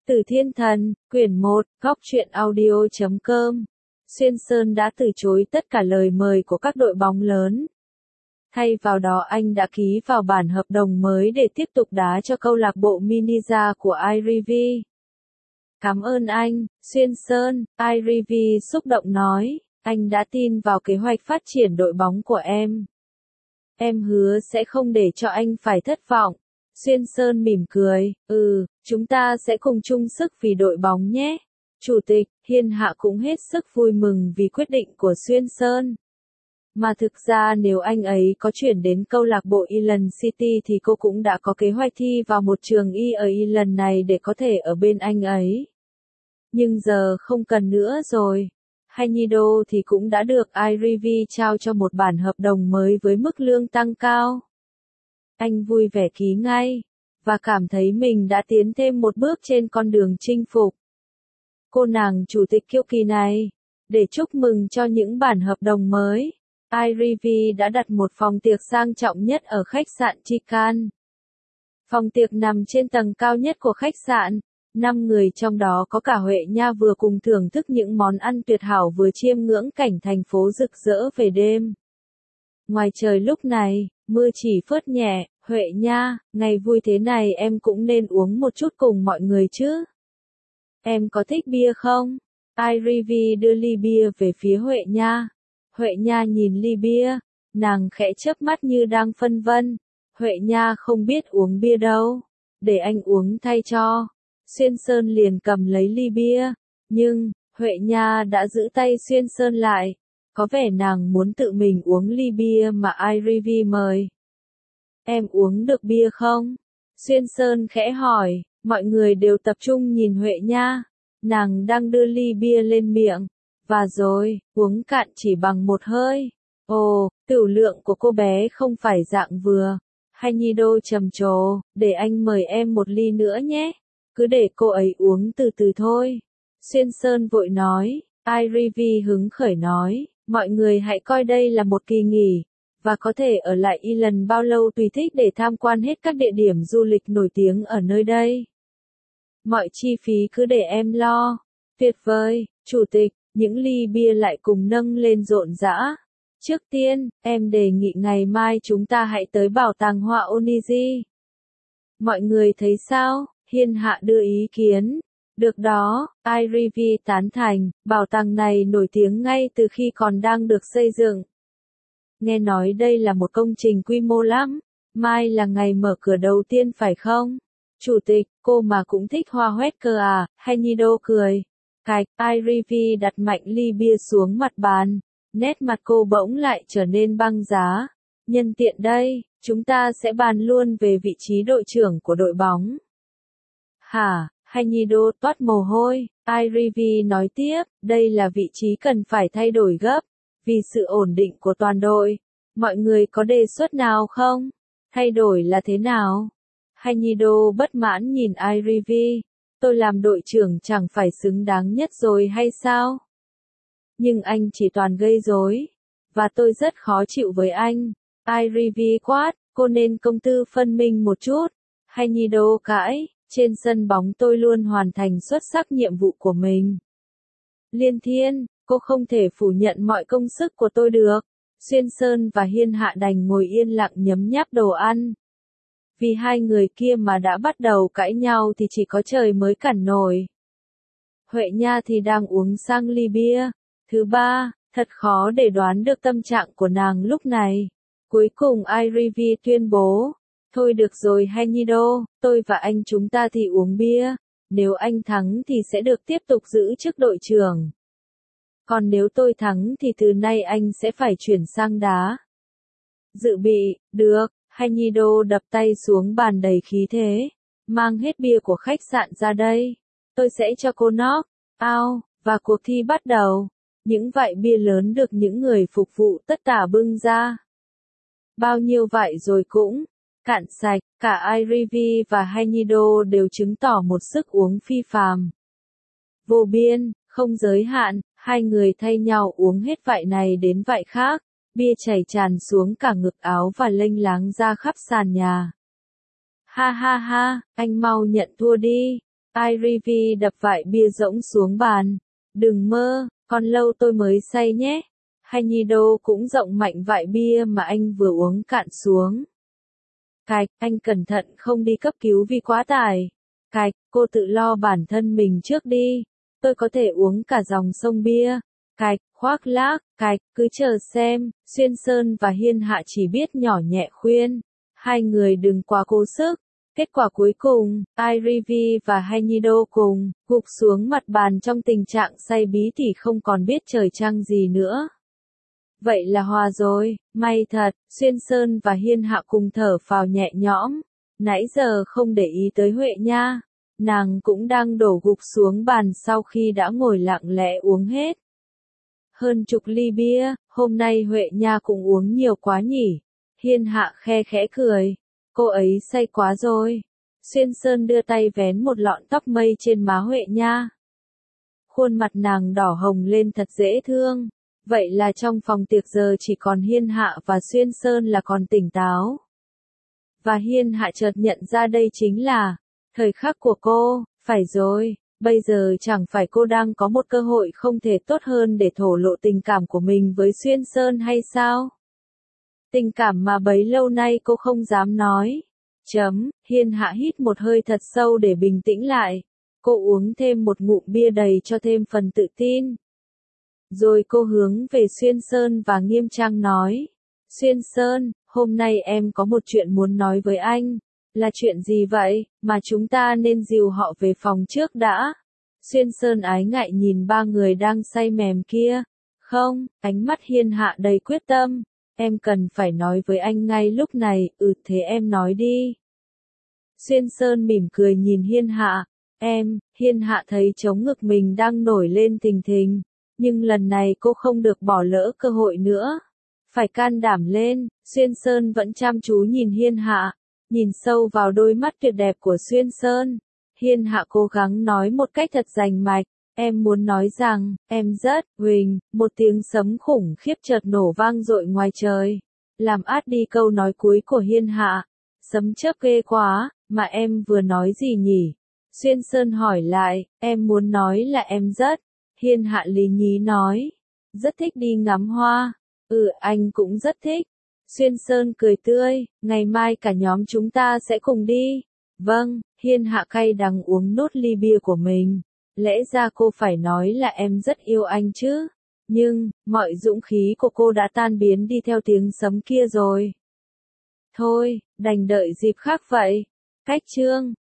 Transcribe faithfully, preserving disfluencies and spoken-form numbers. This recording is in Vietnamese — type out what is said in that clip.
Từ Thiên Thần, quyển một, góc truyện audio chấm com. Xuyên Sơn đã từ chối tất cả lời mời của các đội bóng lớn. Thay vào đó anh đã ký vào bản hợp đồng mới để tiếp tục đá cho câu lạc bộ Minisa của Irivi. Cảm ơn anh, Xuyên Sơn, Irivi xúc động nói, anh đã tin vào kế hoạch phát triển đội bóng của em. Em hứa sẽ không để cho anh phải thất vọng. Xuyên Sơn mỉm cười, ừ, chúng ta sẽ cùng chung sức vì đội bóng nhé. Chủ tịch, Hiên Hạ cũng hết sức vui mừng vì quyết định của Xuyên Sơn. Mà thực ra nếu anh ấy có chuyển đến câu lạc bộ Island City thì cô cũng đã có kế hoạch thi vào một trường y ở Island này để có thể ở bên anh ấy. Nhưng giờ không cần nữa rồi. Hanyido thì cũng đã được Irivi trao cho một bản hợp đồng mới với mức lương tăng cao. Anh vui vẻ ký ngay, và cảm thấy mình đã tiến thêm một bước trên con đường chinh phục. Cô nàng chủ tịch kiêu kỳ này, để chúc mừng cho những bản hợp đồng mới, Irivi đã đặt một phòng tiệc sang trọng nhất ở khách sạn Chican. Phòng tiệc nằm trên tầng cao nhất của khách sạn, năm người trong đó có cả Huệ Nha vừa cùng thưởng thức những món ăn tuyệt hảo vừa chiêm ngưỡng cảnh thành phố rực rỡ về đêm. Ngoài trời lúc này, mưa chỉ phớt nhẹ, Huệ Nha, ngày vui thế này em cũng nên uống một chút cùng mọi người chứ. Em có thích bia không? Irivi đưa ly bia về phía Huệ Nha. Huệ Nha nhìn ly bia, nàng khẽ chớp mắt như đang phân vân. Huệ Nha không biết uống bia đâu, để anh uống thay cho. Xuyên Sơn liền cầm lấy ly bia, nhưng, Huệ Nha đã giữ tay Xuyên Sơn lại. Có vẻ nàng muốn tự mình uống ly bia mà Irivi mời. Em uống được bia không? Xuyên Sơn khẽ hỏi, mọi người đều tập trung nhìn Huệ Nha. Nàng đang đưa ly bia lên miệng. Và rồi, uống cạn chỉ bằng một hơi. Ồ, tửu lượng của cô bé không phải dạng vừa. Hanyido trầm trồ, để anh mời em một ly nữa nhé. Cứ để cô ấy uống từ từ thôi. Xuyên Sơn vội nói, Irivi hứng khởi nói, mọi người hãy coi đây là một kỳ nghỉ, và có thể ở lại Island bao lâu tùy thích để tham quan hết các địa điểm du lịch nổi tiếng ở nơi đây. Mọi chi phí cứ để em lo. Tuyệt vời, chủ tịch, những ly bia lại cùng nâng lên rộn rã. Trước tiên, em đề nghị ngày mai chúng ta hãy tới bảo tàng họa Oniji. Mọi người thấy sao? Hiên Hạ đưa ý kiến. Được đó, Irivi tán thành, bảo tàng này nổi tiếng ngay từ khi còn đang được xây dựng. Nghe nói đây là một công trình quy mô lắm, mai là ngày mở cửa đầu tiên phải không? Chủ tịch, cô mà cũng thích hoa hoét cơ à, Hanyido cười. Cạch, Irivi đặt mạnh ly bia xuống mặt bàn, nét mặt cô bỗng lại trở nên băng giá. Nhân tiện đây, chúng ta sẽ bàn luôn về vị trí đội trưởng của đội bóng. Hả? Hanyido toát mồ hôi, Irivi nói tiếp, đây là vị trí cần phải thay đổi gấp, vì sự ổn định của toàn đội. Mọi người có đề xuất nào không? Thay đổi là thế nào? Hanyido bất mãn nhìn Irivi, tôi làm đội trưởng chẳng phải xứng đáng nhất rồi hay sao? Nhưng anh chỉ toàn gây rối, và tôi rất khó chịu với anh. Irivi quát, cô nên công tư phân minh một chút. Hanyido cãi. Trên sân bóng tôi luôn hoàn thành xuất sắc nhiệm vụ của mình. Liên Thiên, cô không thể phủ nhận mọi công sức của tôi được. Xuyên Sơn và Hiên Hạ đành ngồi yên lặng nhấm nháp đồ ăn. Vì hai người kia mà đã bắt đầu cãi nhau thì chỉ có trời mới cản nổi. Huệ Nha thì đang uống sang ly bia. Thứ ba, thật khó để đoán được tâm trạng của nàng lúc này. Cuối cùng Irivi tuyên bố. Thôi được rồi Hanyido, tôi và anh chúng ta thì uống bia, nếu anh thắng thì sẽ được tiếp tục giữ chức đội trưởng. Còn nếu tôi thắng thì từ nay anh sẽ phải chuyển sang đá. Dự bị, được, Hanyido đập tay xuống bàn đầy khí thế, mang hết bia của khách sạn ra đây, tôi sẽ cho cô knock out, và cuộc thi bắt đầu. Những vại bia lớn được những người phục vụ tất tả bưng ra. Bao nhiêu vại rồi cũng cạn sạch, cả Irivi và Hanyido đều chứng tỏ một sức uống phi phàm. Vô biên, không giới hạn, hai người thay nhau uống hết vại này đến vại khác, bia chảy tràn xuống cả ngực áo và lênh láng ra khắp sàn nhà. Ha ha ha, anh mau nhận thua đi. Ivy đập vại bia rỗng xuống bàn. Đừng mơ, còn lâu tôi mới say nhé. Hanyido cũng rộng mạnh vại bia mà anh vừa uống cạn xuống. Cạch, anh cẩn thận không đi cấp cứu vì quá tải. Cạch, cô tự lo bản thân mình trước đi. Tôi có thể uống cả dòng sông bia. Cạch, khoác lác, cạch, cứ chờ xem. Xuyên Sơn và Hiên Hạ chỉ biết nhỏ nhẹ khuyên. Hai người đừng quá cố sức. Kết quả cuối cùng, Ivy và Hanyido cùng gục xuống mặt bàn trong tình trạng say bí tỉ không còn biết trời trăng gì nữa. Vậy là hòa rồi, may thật. Xuyên Sơn và Hiên Hạ cùng thở phào nhẹ nhõm. Nãy giờ không để ý tới Huệ nha. Nàng cũng đang đổ gục xuống bàn sau khi đã ngồi lặng lẽ uống hết hơn chục ly bia. Hôm nay Huệ nha cũng uống nhiều quá nhỉ. Hiên Hạ khe khẽ cười. Cô ấy say quá rồi. Xuyên Sơn đưa tay vén một lọn tóc mây trên má Huệ nha. Khuôn mặt nàng đỏ hồng lên thật dễ thương. Vậy là trong phòng tiệc giờ chỉ còn Hiên Hạ và Xuyên Sơn là còn tỉnh táo. Và Hiên Hạ chợt nhận ra đây chính là thời khắc của cô. Phải rồi, bây giờ chẳng phải cô đang có một cơ hội không thể tốt hơn để thổ lộ tình cảm của mình với Xuyên Sơn hay sao? Tình cảm mà bấy lâu nay cô không dám nói. Chấm, Hiên Hạ hít một hơi thật sâu để bình tĩnh lại. Cô uống thêm một ngụm bia đầy cho thêm phần tự tin. Rồi cô hướng về Xuyên Sơn và nghiêm trang nói. Xuyên Sơn, hôm nay em có một chuyện muốn nói với anh. Là chuyện gì vậy, mà chúng ta nên dìu họ về phòng trước đã? Xuyên Sơn ái ngại nhìn ba người đang say mềm kia. Không, ánh mắt Hiên Hạ đầy quyết tâm. Em cần phải nói với anh ngay lúc này, ừ thế em nói đi. Xuyên Sơn mỉm cười nhìn Hiên Hạ. Em, Hiên Hạ thấy trống ngực mình đang nổi lên thình thình. Nhưng lần này cô không được bỏ lỡ cơ hội nữa. Phải can đảm lên. Xuyên Sơn vẫn chăm chú nhìn Hiên Hạ. Nhìn sâu vào đôi mắt tuyệt đẹp của Xuyên Sơn. Hiên Hạ cố gắng nói một cách thật rành mạch. Em muốn nói rằng, em rất, Huỳnh, một tiếng sấm khủng khiếp chợt nổ vang dội ngoài trời. Làm át đi câu nói cuối của Hiên Hạ. Sấm chớp ghê quá, mà em vừa nói gì nhỉ? Xuyên Sơn hỏi lại, em muốn nói là em rất. Hiên Hạ lý nhí nói. Rất thích đi ngắm hoa. Ừ, anh cũng rất thích. Xuyên Sơn cười tươi, ngày mai cả nhóm chúng ta sẽ cùng đi. Vâng, Hiên Hạ cay đắng uống nốt ly bia của mình. Lẽ ra cô phải nói là em rất yêu anh chứ. Nhưng, mọi dũng khí của cô đã tan biến đi theo tiếng sấm kia rồi. Thôi, đành đợi dịp khác vậy. Cách chương